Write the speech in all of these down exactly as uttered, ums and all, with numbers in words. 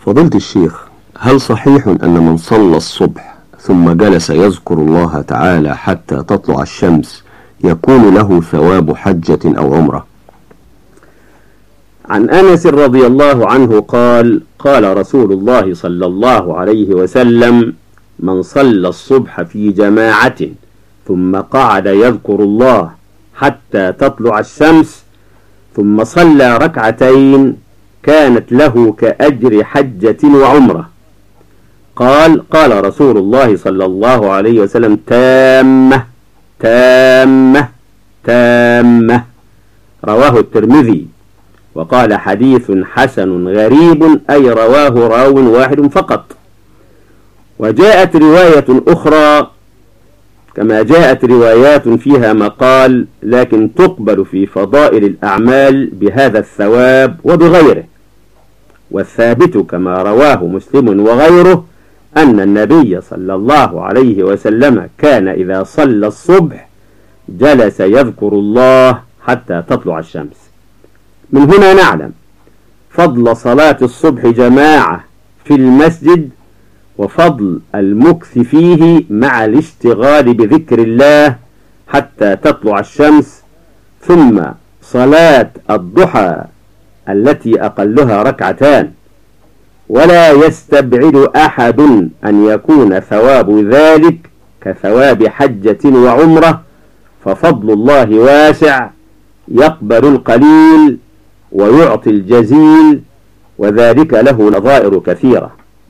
فضيلة الشيخ، هل صحيح أن من صلى الصبح ثم جلس يذكر الله تعالى حتى تطلع الشمس يكون له ثواب حجة أو عمرة؟ عن أنس رضي الله عنه قال: قال رسول الله صلى الله عليه وسلم: من صلى الصبح في جماعة ثم قعد يذكر الله حتى تطلع الشمس ثم صلى ركعتين كانت له كأجر حجة وعمرة. قال قال رسول الله صلى الله عليه وسلم: تامة تامة تامة. رواه الترمذي، وقال حديث حسن غريب، أي رواه راو واحد فقط. وجاءت رواية أخرى كما جاءت روايات فيها مقال، لكن تقبل في فضائل الأعمال بهذا الثواب وبغيره. والثابت كما رواه مسلم وغيره أن النبي صلى الله عليه وسلم كان إذا صلى الصبح جلس يذكر الله حتى تطلع الشمس. من هنا نعلم فضل صلاة الصبح جماعة في المسجد، وفضل المكث فيه مع الاشتغال بذكر الله حتى تطلع الشمس، ثم صلاة الضحى التي أقلها ركعتان. ولا يستبعد أحد أن يكون ثواب ذلك كثواب حجة وعمرة، ففضل الله واسع، يقبل القليل ويعطي الجزيل، وذلك له نظائر كثيرة.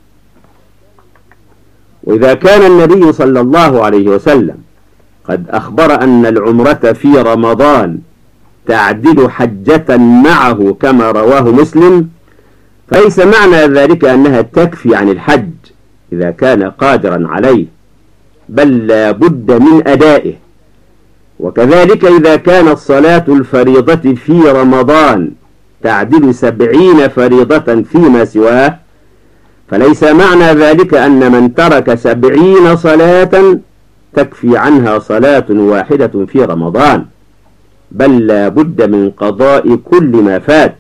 وإذا كان النبي صلى الله عليه وسلم قد أخبر أن العمرة في رمضان تعدل حجة معه كما رواه مسلم، فليس معنى ذلك أنها تكفي عن الحج إذا كان قادرا عليه، بل لا بد من أدائه. وكذلك إذا كانت صلاة الفريضة في رمضان تعدل سبعين فريضة فيما سواه، فليس معنى ذلك أن من ترك سبعين صلاة تكفي عنها صلاة واحدة في رمضان، بل لا بد من قضاء كل ما فات.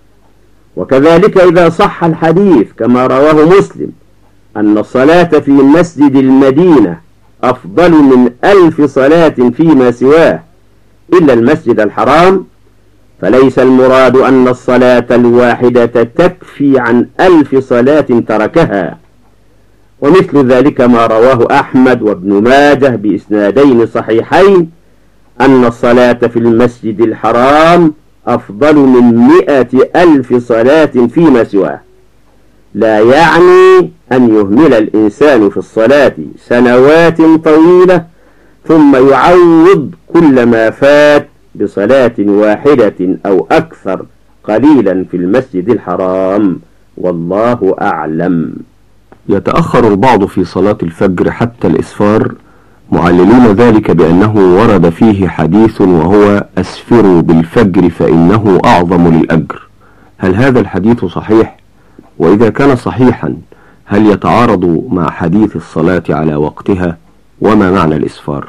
وكذلك إذا صح الحديث كما رواه مسلم أن الصلاة في مسجد المدينة أفضل من ألف صلاة فيما سواه إلا المسجد الحرام، فليس المراد أن الصلاة الواحدة تكفي عن ألف صلاة تركها. ومثل ذلك ما رواه أحمد وابن ماجه بإسنادين صحيحين أن الصلاة في المسجد الحرام أفضل من مئة ألف صلاة فيما سواه. لا يعني أن يهمل الإنسان في الصلاة سنوات طويلة ثم يعوض كل ما فات بصلاة واحدة أو أكثر قليلا في المسجد الحرام، والله أعلم. يتأخر البعض في صلاة الفجر حتى الإسفار، معللون ذلك بأنه ورد فيه حديث وهو: أسفروا بالفجر فإنه أعظم للأجر. هل هذا الحديث صحيح؟ وإذا كان صحيحا هل يتعارض مع حديث الصلاة على وقتها؟ وما معنى الإسفار؟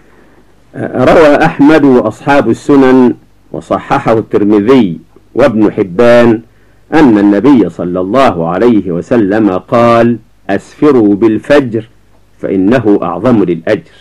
روى أحمد وأصحاب السنن وصححه الترمذي وابن حبان أن النبي صلى الله عليه وسلم قال: أسفروا بالفجر فإنه أعظم للأجر.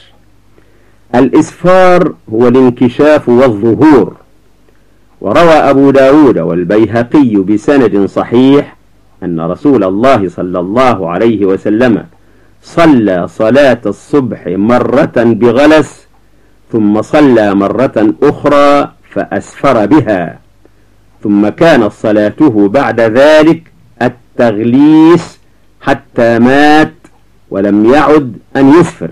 الإسفار هو الانكشاف والظهور. وروى أبو داود والبيهقي بسند صحيح أن رسول الله صلى الله عليه وسلم صلى صلاة الصبح مرة بغلس، ثم صلى مرة أخرى فأسفر بها، ثم كانت صلاته بعد ذلك التغليس حتى مات ولم يعد أن يسفر.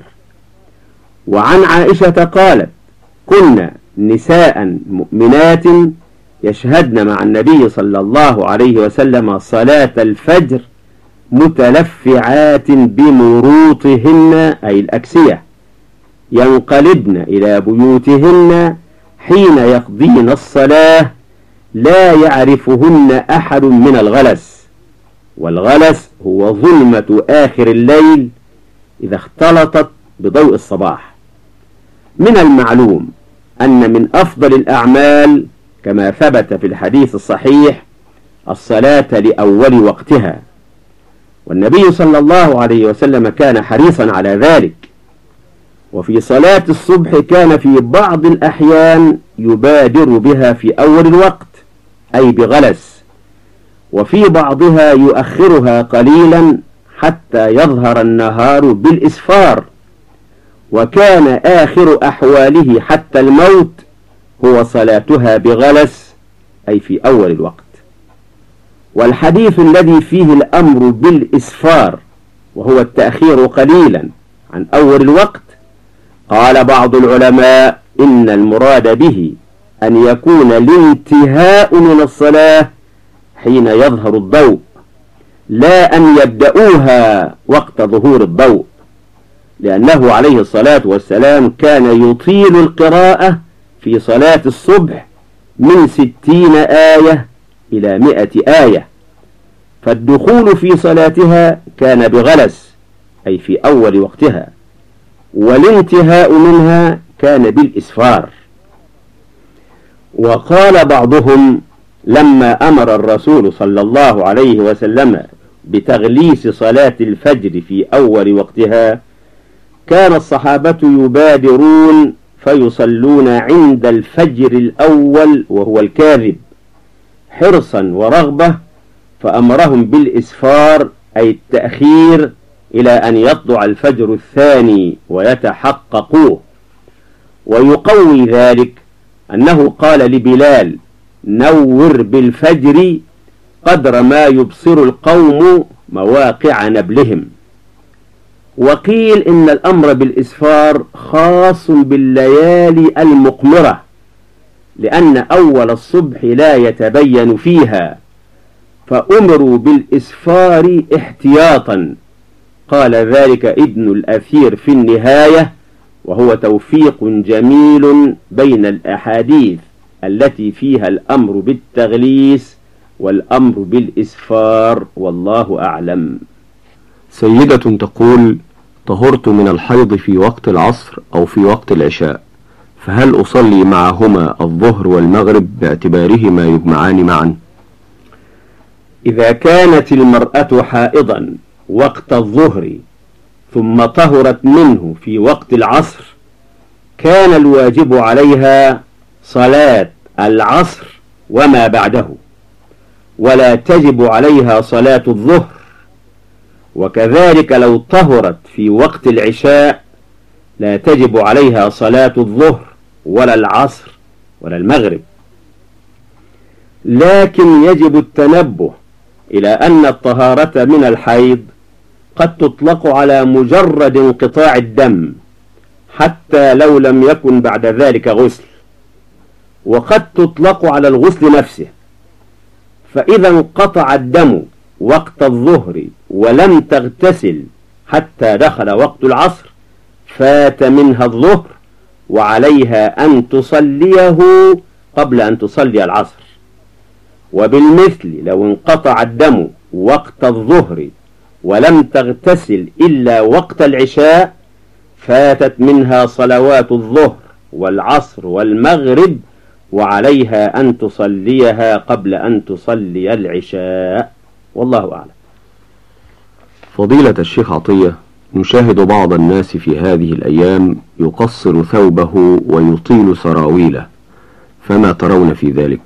وعن عائشة قالت: كنا نساء مؤمنات يشهدن مع النبي صلى الله عليه وسلم صلاة الفجر متلفعات بمروطهن أي الأكسية، ينقلبن إلى بيوتهن حين يقضين الصلاة لا يعرفهن أحد من الغلس. والغلس هو ظلمة آخر الليل إذا اختلطت بضوء الصباح. من المعلوم أن من أفضل الأعمال كما ثبت في الحديث الصحيح الصلاة لأول وقتها، والنبي صلى الله عليه وسلم كان حريصا على ذلك. وفي صلاة الصبح كان في بعض الأحيان يبادر بها في أول الوقت أي بغلس، وفي بعضها يؤخرها قليلا حتى يظهر النهار بالإسفار، وكان آخر أحواله حتى الموت هو صلاتها بغلس أي في أول الوقت. والحديث الذي فيه الأمر بالإسفار وهو التأخير قليلا عن أول الوقت، قال بعض العلماء إن المراد به أن يكون الانتهاء من الصلاة حين يظهر الضوء، لا أن يبدأوها وقت ظهور الضوء، لأنه عليه الصلاة والسلام كان يطيل القراءة في صلاة الصبح من ستين آية إلى مئة آية، فالدخول في صلاتها كان بغلس أي في أول وقتها، والانتهاء منها كان بالإسفار. وقال بعضهم لما أمر الرسول صلى الله عليه وسلم بتغليس صلاة الفجر في أول وقتها، كان الصحابة يبادرون فيصلون عند الفجر الأول وهو الكاذب حرصا ورغبة، فأمرهم بالإسفار أي التأخير إلى أن يطلع الفجر الثاني ويتحققوه. ويقوي ذلك أنه قال لبلال: نور بالفجر قدر ما يبصر القوم مواقع نبلهم. وقيل إن الأمر بالإسفار خاص بالليالي المقمرة، لأن أول الصبح لا يتبين فيها، فأمروا بالإسفار احتياطا. قال ذلك ابن الأثير في النهاية، وهو توفيق جميل بين الأحاديث التي فيها الأمر بالتغليس والأمر بالإسفار، والله أعلم. سيدة تقول: طهرت من الحيض في وقت العصر أو في وقت العشاء، فهل أصلي معهما الظهر والمغرب باعتبارهما يجمعان معا؟ إذا كانت المرأة حائضا وقت الظهر ثم طهرت منه في وقت العصر، كان الواجب عليها صلاة العصر وما بعده، ولا تجب عليها صلاة الظهر. وكذلك لو طهرت في وقت العشاء لا تجب عليها صلاة الظهر ولا العصر ولا المغرب. لكن يجب التنبه إلى أن الطهارة من الحيض قد تطلق على مجرد انقطاع الدم حتى لو لم يكن بعد ذلك غسل، وقد تطلق على الغسل نفسه. فإذا انقطع الدم وقت الظهر ولم تغتسل حتى دخل وقت العصر، فات منها الظهر وعليها أن تصليه قبل أن تصلي العصر. وبالمثل لو انقطع الدم وقت الظهر ولم تغتسل إلا وقت العشاء، فاتت منها صلوات الظهر والعصر والمغرب، وعليها أن تصليها قبل أن تصلي العشاء، والله أعلم. فضيلة الشيخ عطية، نشاهد بعض الناس في هذه الأيام يقصر ثوبه ويطيل سراويله، فما ترون في ذلك؟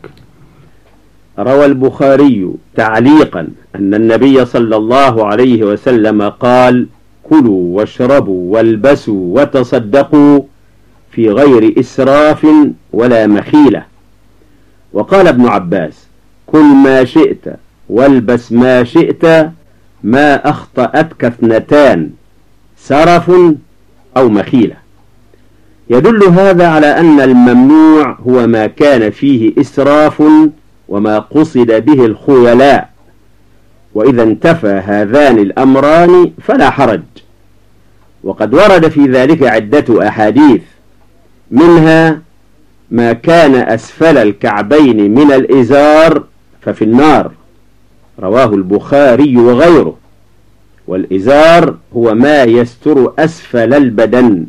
روى البخاري تعليقا أن النبي صلى الله عليه وسلم قال: كلوا واشربوا والبسوا وتصدقوا في غير إسراف ولا مخيلة. وقال ابن عباس: كل ما شئت والبس ما شئت، ما أخطأتك اثنتان، سرف أو مخيلة. يدل هذا على أن الممنوع هو ما كان فيه إسراف وما قصد به الخيلاء، وإذا انتفى هذان الأمران فلا حرج. وقد ورد في ذلك عدة أحاديث، منها ما كان أسفل الكعبين من الإزار ففي النار، رواه البخاري وغيره. والإزار هو ما يستر أسفل البدن،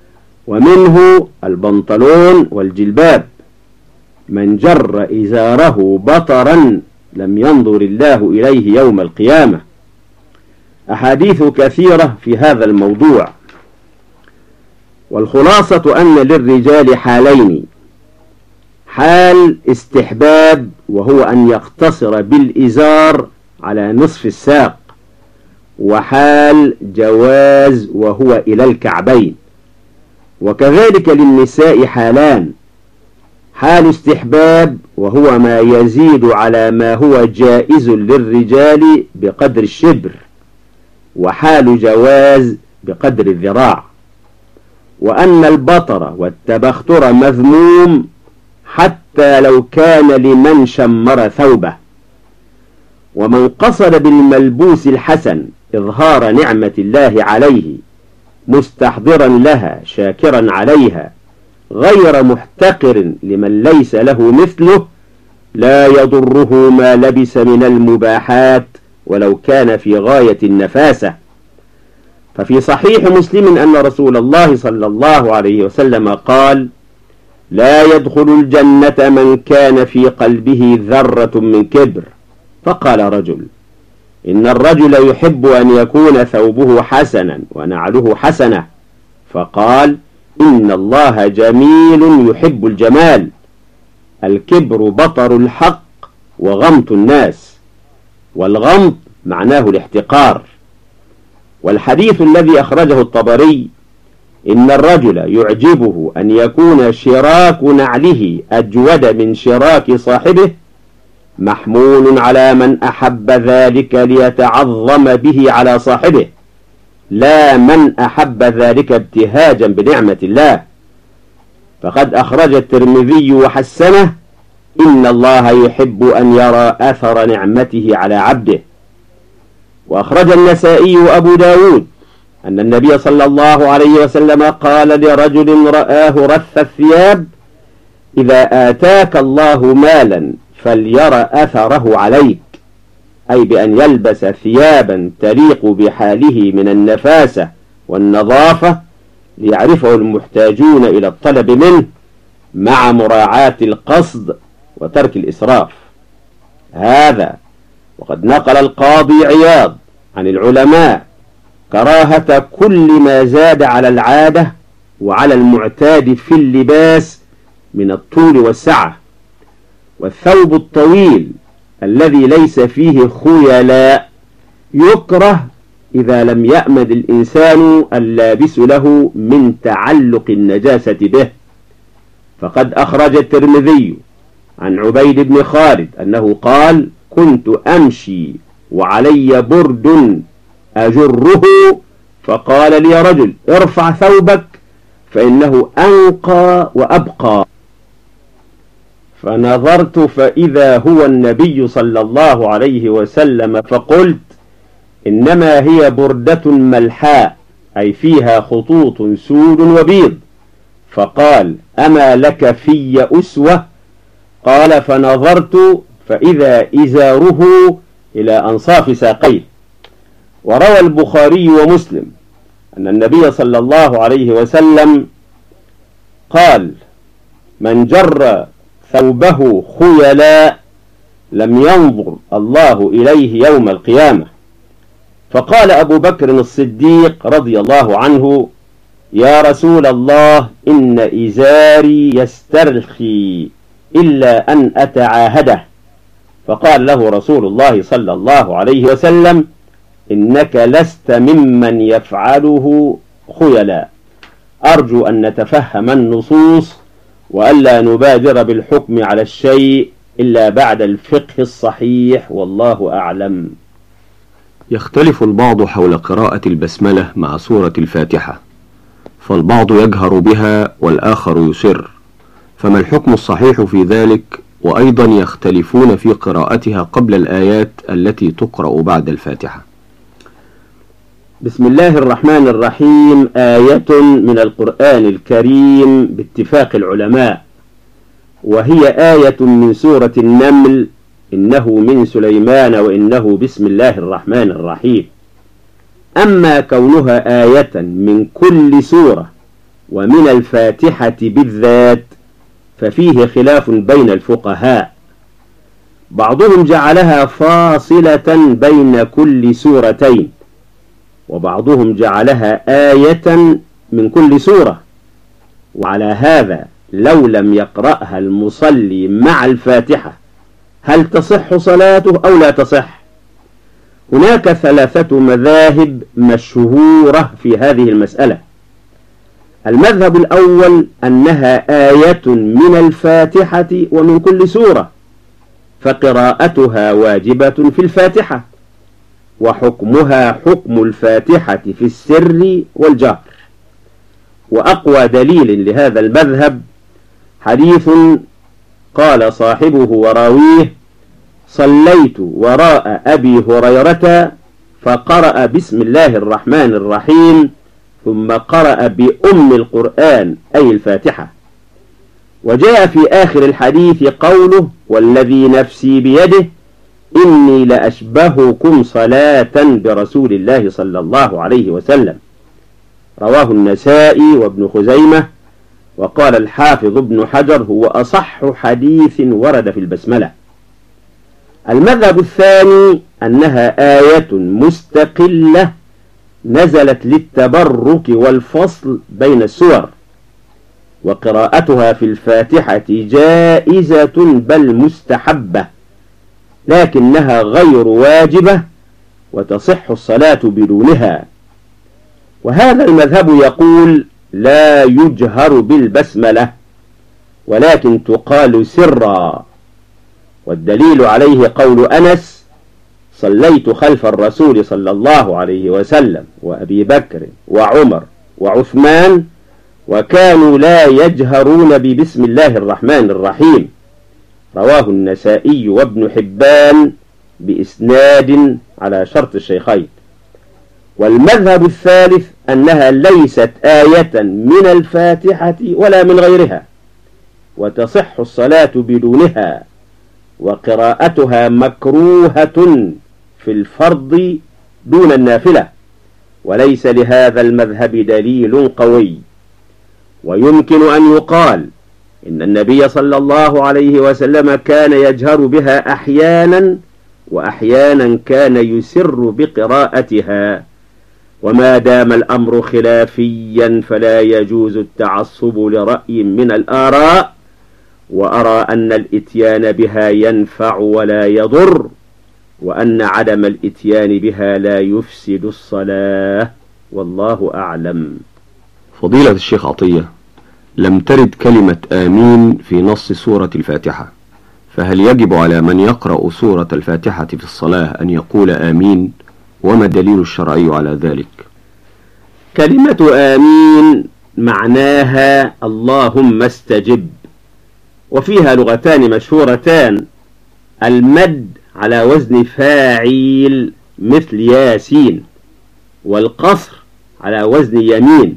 ومنه البنطلون والجلباب. من جر إزاره بطرا لم ينظر الله إليه يوم القيامة. أحاديث كثيرة في هذا الموضوع، والخلاصة أن للرجال حالين: حال استحباب وهو أن يقتصر بالإزار على نصف الساق، وحال جواز وهو إلى الكعبين. وكذلك للنساء حالان: حال استحباب وهو ما يزيد على ما هو جائز للرجال بقدر الشبر، وحال جواز بقدر الذراع. وأن البطر والتبختر مذموم حتى لو كان لمن شمر ثوبه. ومن قصد بالملبوس الحسن إظهار نعمة الله عليه مستحضرا لها شاكرا عليها غير محتقر لمن ليس له مثله لا يضره ما لبس من المباحات ولو كان في غاية النفاسة. ففي صحيح مسلم أن رسول الله صلى الله عليه وسلم قال: لا يدخل الجنة من كان في قلبه ذرة من كبر. فقال رجل: إن الرجل يحب أن يكون ثوبه حسنا ونعله حسنة. فقال: إن الله جميل يحب الجمال. الكبر بطر الحق وغمط الناس، والغمط معناه الاحتقار. والحديث الذي أخرجه الطبري: إن الرجل يعجبه أن يكون شراك نعله أجود من شراك صاحبه، محمول على من أحب ذلك ليتعظم به على صاحبه، لا من أحب ذلك ابتهاجا بنعمة الله. فقد أخرج الترمذي وحسنه: إن الله يحب أن يرى أثر نعمته على عبده. وأخرج النسائي وأبو داود أن النبي صلى الله عليه وسلم قال لرجل رآه رث الثياب: إذا آتاك الله مالا فليرى أثره عليك، أي بأن يلبس ثيابا تليق بحاله من النفاسة والنظافة ليعرفه المحتاجون إلى الطلب منه، مع مراعاة القصد وترك الإسراف. هذا وقد نقل القاضي عياض عن العلماء كراهة كل ما زاد على العادة وعلى المعتاد في اللباس من الطول والسعة. والثوب الطويل الذي ليس فيه خيلاء يكره إذا لم يأمد الإنسان اللابس له من تعلق النجاسة به. فقد أخرج الترمذي عن عبيد بن خالد أنه قال: كنت أمشي وعلي برد أجره، فقال لي رجل: ارفع ثوبك فإنه أنقى وأبقى. فنظرت فإذا هو النبي صلى الله عليه وسلم، فقلت: إنما هي بردة ملحاء، أي فيها خطوط سود وبيض. فقال: أما لك في أسوة؟ قال: فنظرت فإذا إزاره إلى أنصاف ساقيه. وروى البخاري ومسلم أن النبي صلى الله عليه وسلم قال: من جر ثوبه خيلاء لم ينظر الله إليه يوم القيامة. فقال أبو بكر الصديق رضي الله عنه: يا رسول الله، إن إزاري يسترخي إلا أن أتعاهده. فقال له رسول الله صلى الله عليه وسلم: إنك لست ممن يفعله خيلاء. أرجو أن نتفهم النصوص وألا نبادر بالحكم على الشيء إلا بعد الفقه الصحيح، والله أعلم. يختلف البعض حول قراءة البسملة مع سورة الفاتحة، فالبعض يجهر بها والآخر يسر، فما الحكم الصحيح في ذلك؟ وأيضا يختلفون في قراءتها قبل الآيات التي تقرأ بعد الفاتحة. بسم الله الرحمن الرحيم آية من القرآن الكريم باتفاق العلماء، وهي آية من سورة النمل: إنه من سليمان وإنه بسم الله الرحمن الرحيم. أما كونها آية من كل سورة ومن الفاتحة بالذات ففيه خلاف بين الفقهاء، بعضهم جعلها فاصلة بين كل سورتين، وبعضهم جعلها آية من كل سورة. وعلى هذا لو لم يقرأها المصلي مع الفاتحة هل تصح صلاته أو لا تصح؟ هناك ثلاثة مذاهب مشهورة في هذه المسألة. المذهب الأول أنها آية من الفاتحة ومن كل سورة، فقراءتها واجبة في الفاتحة، وحكمها حكم الفاتحة في السر والجهر. وأقوى دليل لهذا المذهب حديث قال صاحبه وراويه: صليت وراء أبي هريرة فقرأ بسم الله الرحمن الرحيم ثم قرأ بأم القرآن أي الفاتحة. وجاء في آخر الحديث قوله: والذي نفسي بيده إني لأشبهكم صلاة برسول الله صلى الله عليه وسلم. رواه النسائي وابن خزيمة. وقال الحافظ ابن حجر: هو أصح حديث ورد في البسملة. المذهب الثاني أنها آية مستقلة نزلت للتبرك والفصل بين السور، وقراءتها في الفاتحة جائزة بل مستحبة، لكنها غير واجبة وتصح الصلاة بدونها. وهذا المذهب يقول: لا يجهر بالبسملة ولكن تقال سرا. والدليل عليه قول أنس: صليت خلف الرسول صلى الله عليه وسلم وأبي بكر وعمر وعثمان وكانوا لا يجهرون ببسم الله الرحمن الرحيم. رواه النسائي وابن حبان بإسناد على شرط الشيخين. والمذهب الثالث أنها ليست آية من الفاتحة ولا من غيرها، وتصح الصلاة بدونها، وقراءتها مكروهة في الفرض دون النافلة، وليس لهذا المذهب دليل قوي. ويمكن أن يقال إن النبي صلى الله عليه وسلم كان يجهر بها أحيانا، وأحيانا كان يسر بقراءتها. وما دام الأمر خلافيا فلا يجوز التعصب لرأي من الآراء، وأرى أن الإتيان بها ينفع ولا يضر، وأن عدم الإتيان بها لا يفسد الصلاة، والله أعلم. فضيلة الشيخ عطية، لم ترد كلمة آمين في نص سورة الفاتحة، فهل يجب على من يقرأ سورة الفاتحة في الصلاة أن يقول آمين؟ وما الدليل الشرعي على ذلك؟ كلمة آمين معناها اللهم استجب، وفيها لغتان مشهورتان: المد على وزن فاعيل مثل ياسين، والقصر على وزن يمين،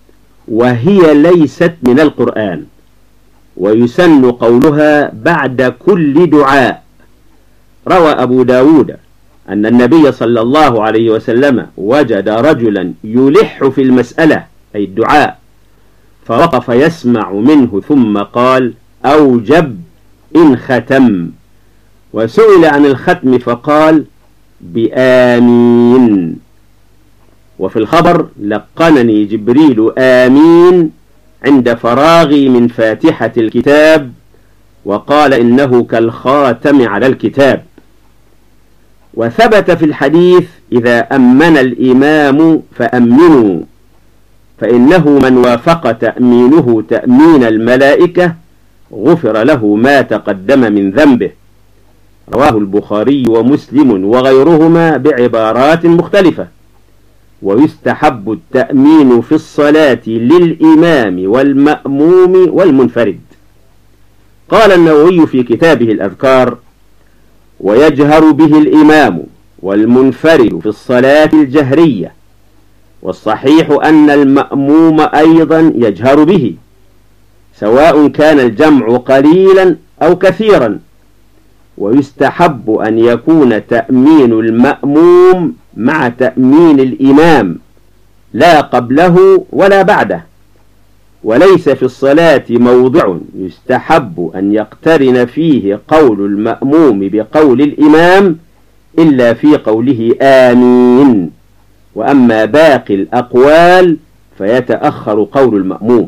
وهي ليست من القرآن، ويسن قولها بعد كل دعاء. روى أبو داود أن النبي صلى الله عليه وسلم وجد رجلا يلح في المسألة أي الدعاء، فوقف يسمع منه ثم قال: أوجب إن ختم. وسئل عن الختم فقال: بآمين. وفي الخبر: لقنني جبريل آمين عند فراغي من فاتحة الكتاب، وقال إنه كالخاتم على الكتاب. وثبت في الحديث: إذا أمن الإمام فأمنوا، فإنه من وافق تأمينه تأمين الملائكة غفر له ما تقدم من ذنبه. رواه البخاري ومسلم وغيرهما بعبارات مختلفة. ويستحب التأمين في الصلاة للإمام والمأموم والمنفرد. قال النووي في كتابه الأذكار: ويجهر به الإمام والمنفرد في الصلاة الجهرية، والصحيح أن المأموم أيضا يجهر به، سواء كان الجمع قليلا أو كثيرا. ويستحب أن يكون تأمين المأموم مع تأمين الإمام، لا قبله ولا بعده. وليس في الصلاة موضع يستحب أن يقترن فيه قول المأموم بقول الإمام إلا في قوله آمين، وأما باقي الأقوال فيتأخر قول المأموم.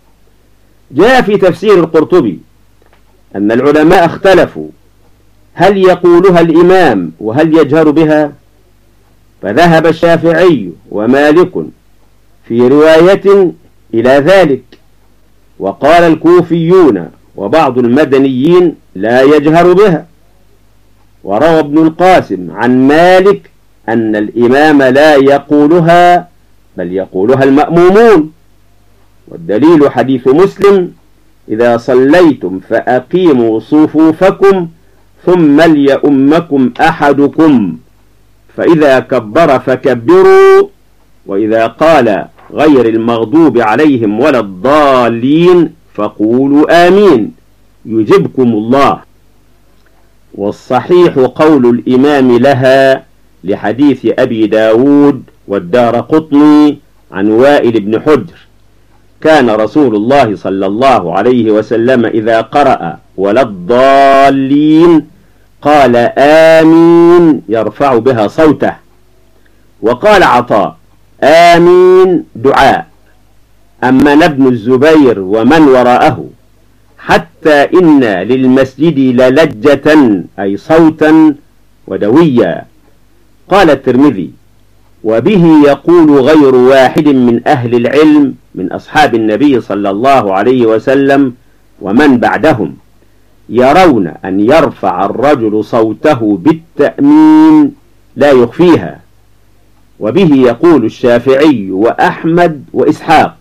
جاء في تفسير القرطبي أن العلماء اختلفوا هل يقولها الإمام وهل يجهر بها؟ فذهب الشافعي ومالك في رواية إلى ذلك، وقال الكوفيون وبعض المدنيين لا يجهر بها. وروى ابن القاسم عن مالك أن الإمام لا يقولها بل يقولها المأمومون، والدليل حديث مسلم: إذا صليتم فأقيموا صفوفكم ثم ليؤمكم أحدكم، فإذا كبر فكبروا، وإذا قال غير المغضوب عليهم ولا الضالين فقولوا آمين يجبكم الله. والصحيح قول الإمام لها لحديث أبي داود والدارقطني عن وائل بن حجر: كان رسول الله صلى الله عليه وسلم إذا قرأ ولا الضالين قال آمين يرفع بها صوته. وقال عطاء: آمين دعاء. أما ابن الزبير ومن وراءه: حتى إن للمسجد للجة أي صوتا ودويا. قال الترمذي: وبه يقول غير واحد من أهل العلم من أصحاب النبي صلى الله عليه وسلم ومن بعدهم، يرون أن يرفع الرجل صوته بالتأمين لا يخفيها. وبه يقول الشافعي وأحمد وإسحاق.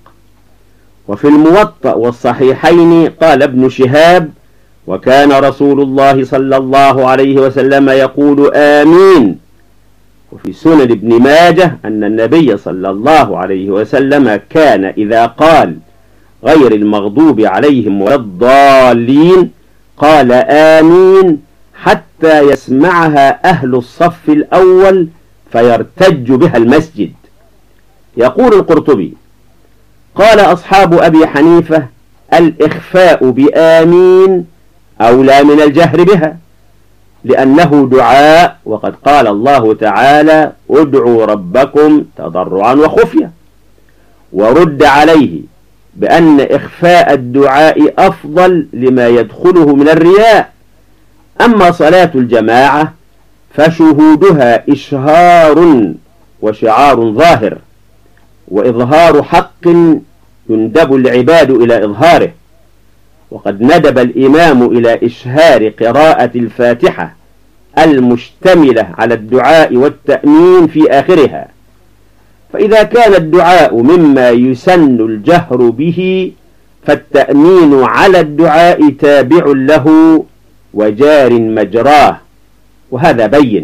وفي الموطأ والصحيحين قال ابن شهاب: وكان رسول الله صلى الله عليه وسلم يقول آمين. وفي سنن ابن ماجه أن النبي صلى الله عليه وسلم كان إذا قال غير المغضوب عليهم ولا الضالين قال آمين حتى يسمعها أهل الصف الأول فيرتج بها المسجد. يقول القرطبي: قال أصحاب أبي حنيفة: الإخفاء بآمين أولى من الجهر بها، لأنه دعاء، وقد قال الله تعالى: ادعوا ربكم تضرعا وخفيا. ورد عليه بأن إخفاء الدعاء أفضل لما يدخله من الرياء. أما صلاة الجماعة فشهودها إشهار وشعار ظاهر، وإظهار حق يندب العباد إلى إظهاره. وقد ندب الإمام إلى إشهار قراءة الفاتحة المشتملة على الدعاء والتأمين في آخرها. فإذا كان الدعاء مما يسن الجهر به فالتأمين على الدعاء تابع له وجار مجراه، وهذا بين.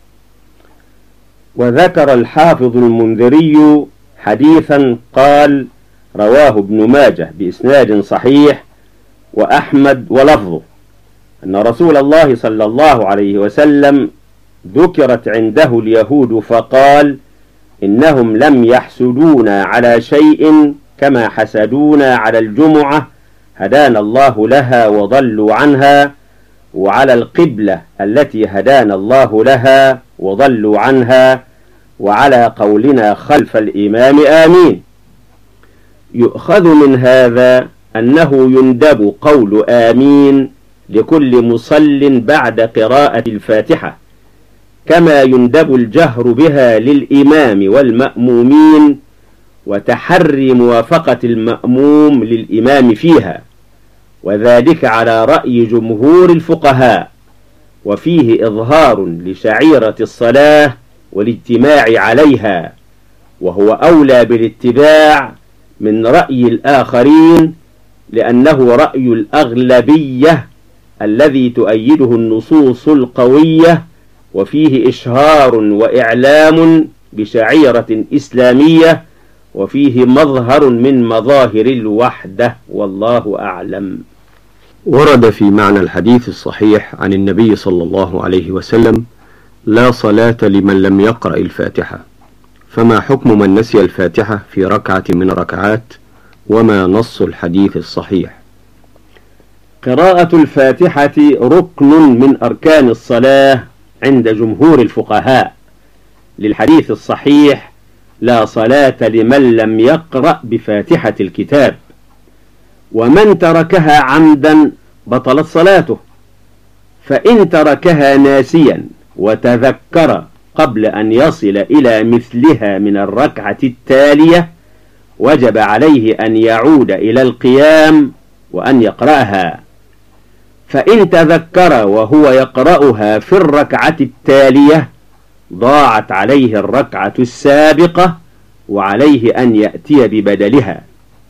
وذكر الحافظ المنذري حديثا قال: رواه ابن ماجه بإسناد صحيح وأحمد ولفظه، أن رسول الله صلى الله عليه وسلم ذكرت عنده اليهود فقال: إنهم لم يحسدونا على شيء كما حسدونا على الجمعة هدانا الله لها وضلوا عنها، وعلى القبلة التي هدانا الله لها وضلوا عنها، وعلى قولنا خلف الإمام آمين. يؤخذ من هذا أنه يندب قول آمين لكل مصل بعد قراءة الفاتحة، كما يندب الجهر بها للإمام والمأمومين، وتحري موافقة المأموم للإمام فيها، وذلك على رأي جمهور الفقهاء، وفيه إظهار لشعيرة الصلاة والاجتماع عليها، وهو أولى بالاتباع من رأي الآخرين، لأنه رأي الأغلبية الذي تؤيده النصوص القوية، وفيه إشهار وإعلام بشعيرة إسلامية، وفيه مظهر من مظاهر الوحدة، والله أعلم. ورد في معنى الحديث الصحيح عن النبي صلى الله عليه وسلم: لا صلاة لمن لم يقرأ الفاتحة. فما حكم من نسي الفاتحة في ركعة من ركعات، وما نص الحديث الصحيح؟ قراءة الفاتحة ركن من أركان الصلاة عند جمهور الفقهاء، للحديث الصحيح لا صلاة لمن لم يقرأ بفاتحة الكتاب. ومن تركها عمدا بطلت صلاته، فإن تركها ناسيا وتذكر قبل أن يصل إلى مثلها من الركعة التالية وجب عليه أن يعود إلى القيام وأن يقرأها، فإن تذكر وهو يقرأها في الركعة التالية ضاعت عليه الركعة السابقة وعليه أن يأتي ببدلها.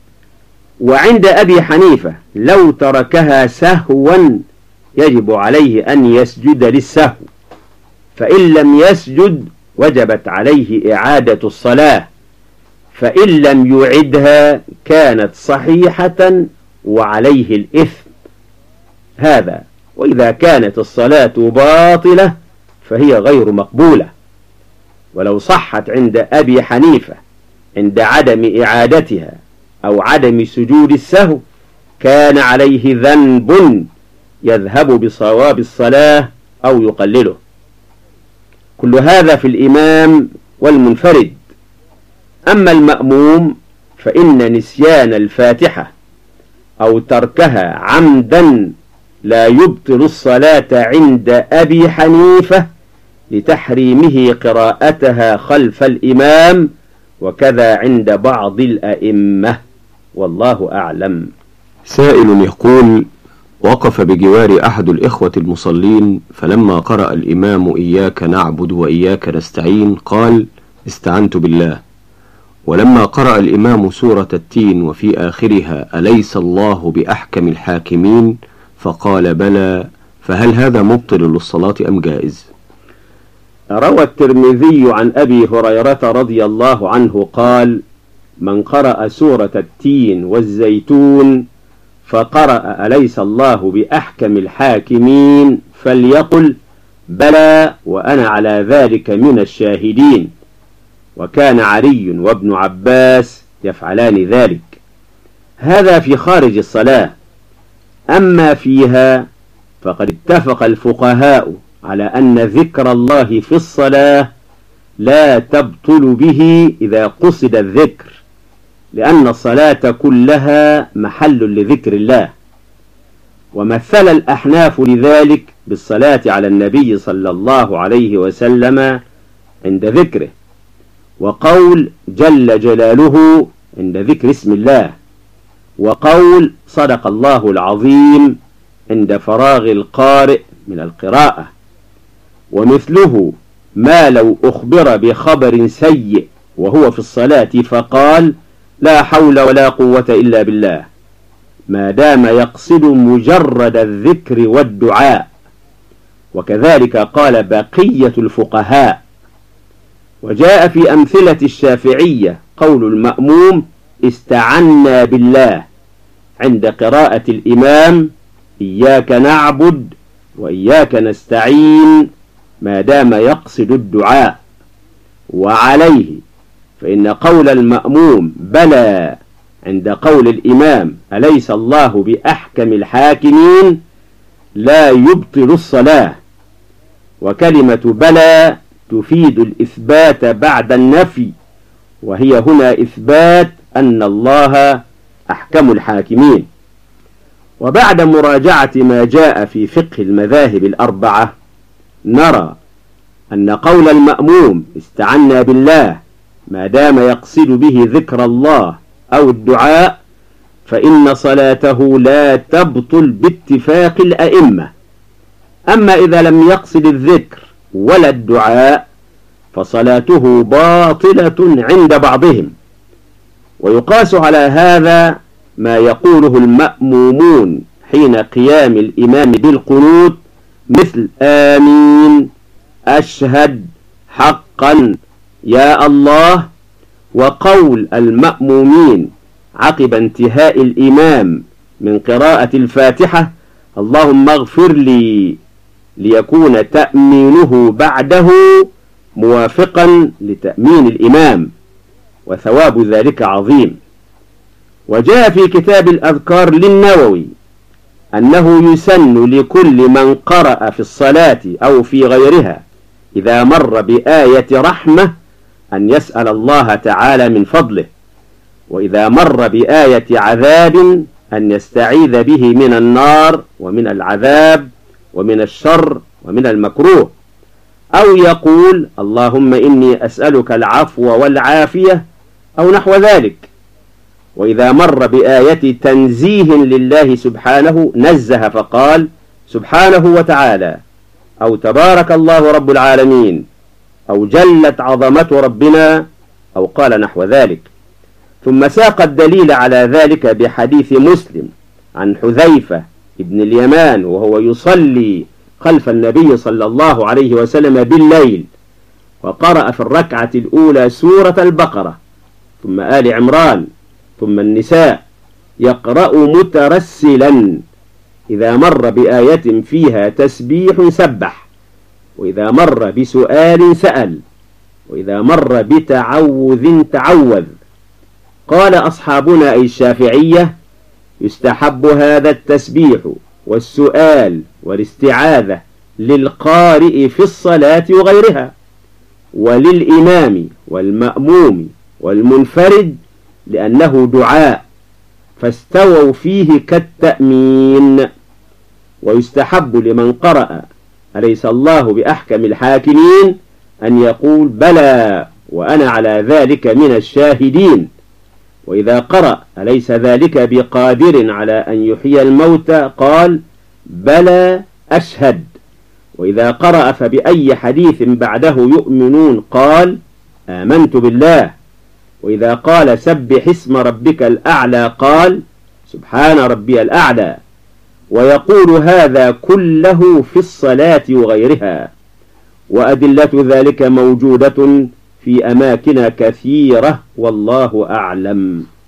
وعند أبي حنيفة لو تركها سهوا يجب عليه أن يسجد للسهو، فإن لم يسجد وجبت عليه إعادة الصلاة، فإن لم يعدها كانت صحيحة وعليه الإثم. هذا وإذا كانت الصلاة باطلة فهي غير مقبولة. ولو صحت عند أبي حنيفة عند عدم إعادتها أو عدم سجود السهو كان عليه ذنب يذهب بصواب الصلاة أو يقلله. كل هذا في الإمام والمنفرد. أما المأموم فإن نسيان الفاتحة أو تركها عمدا لا يبطل الصلاة عند أبي حنيفة لتحريمه قراءتها خلف الإمام، وكذا عند بعض الأئمة، والله أعلم. سائل يقول: وقف بجوار أحد الإخوة المصلين، فلما قرأ الإمام إياك نعبد وإياك نستعين قال: استعنت بالله. ولما قرأ الإمام سورة التين وفي آخرها أليس الله بأحكم الحاكمين فقال: بلى، فهل هذا مبطل للصلاة أم جائز؟ روى الترمذي عن أبي هريرة رضي الله عنه قال: من قرأ سورة التين والزيتون فقرأ أليس الله بأحكم الحاكمين فليقل: بلى وأنا على ذلك من الشاهدين. وكان علي وابن عباس يفعلان ذلك. هذا في خارج الصلاة. أما فيها فقد اتفق الفقهاء على أن ذكر الله في الصلاة لا تبطل به إذا قصد الذكر، لأن الصلاة كلها محل لذكر الله. ومثل الأحناف لذلك بالصلاة على النبي صلى الله عليه وسلم عند ذكره، وقول جل جلاله عند ذكر اسم الله، وقول صدق الله العظيم عند فراغ القارئ من القراءة. ومثله ما لو أخبر بخبر سيء وهو في الصلاة فقال: لا حول ولا قوة إلا بالله، ما دام يقصد مجرد الذكر والدعاء. وكذلك قال بقية الفقهاء. وجاء في أمثلة الشافعية قول المأموم: استعنا بالله عند قراءة الإمام إياك نعبد وإياك نستعين ما دام يقصد الدعاء. وعليه فإن قول المأموم بلى عند قول الإمام أليس الله بأحكم الحاكمين لا يبطل الصلاة. وكلمة بلى تفيد الإثبات بعد النفي، وهي هنا إثبات أن الله أحكم الحاكمين. وبعد مراجعة ما جاء في فقه المذاهب الأربعة نرى أن قول المأموم استعنا بالله ما دام يقصد به ذكر الله أو الدعاء فإن صلاته لا تبطل باتفاق الأئمة. أما إذا لم يقصد الذكر ولا الدعاء فصلاته باطلة عند بعضهم. ويقاس على هذا ما يقوله المأمومون حين قيام الإمام بالقنوت، مثل آمين، أشهد، حقا، يا الله. وقول المأمومين عقب انتهاء الإمام من قراءة الفاتحة: اللهم اغفر لي، ليكون تأمينه بعده موافقا لتأمين الإمام، وثواب ذلك عظيم. وجاء في كتاب الأذكار للنووي أنه يسن لكل من قرأ في الصلاة أو في غيرها إذا مر بآية رحمة أن يسأل الله تعالى من فضله، وإذا مر بآية عذاب أن يستعيذ به من النار ومن العذاب ومن الشر ومن المكروه، أو يقول اللهم إني أسألك العفو والعافية أو نحو ذلك. وإذا مر بآية تنزيه لله سبحانه نزه فقال سبحانه وتعالى، أو تبارك الله رب العالمين، أو جلت عظمة ربنا، أو قال نحو ذلك. ثم ساق الدليل على ذلك بحديث مسلم عن حذيفة ابن اليمان وهو يصلي خلف النبي صلى الله عليه وسلم بالليل، وقرأ في الركعة الأولى سورة البقرة ثم آل عمران ثم النساء، يقرأ مترسلا، إذا مر بآية فيها تسبيح سبح، وإذا مر بسؤال سأل، وإذا مر بتعوذ تعوذ. قال أصحابنا أي الشافعية يستحب هذا التسبيح والسؤال والاستعاذة للقارئ في الصلاة وغيرها، وللإمام والمأموم والمنفرد، لأنه دعاء فاستووا فيه كالتأمين. ويستحب لمن قرأ أليس الله بأحكم الحاكمين أن يقول بلى وأنا على ذلك من الشاهدين. وإذا قرأ أليس ذلك بقادر على أن يحيي الموتى قال بلى أشهد. وإذا قرأ فبأي حديث بعده يؤمنون قال آمنت بالله. وإذا قال سبح اسم ربك الأعلى قال سبحان ربي الأعلى. ويقول هذا كله في الصلاة وغيرها، وأدلة ذلك موجودة في أماكن كثيرة والله أعلم.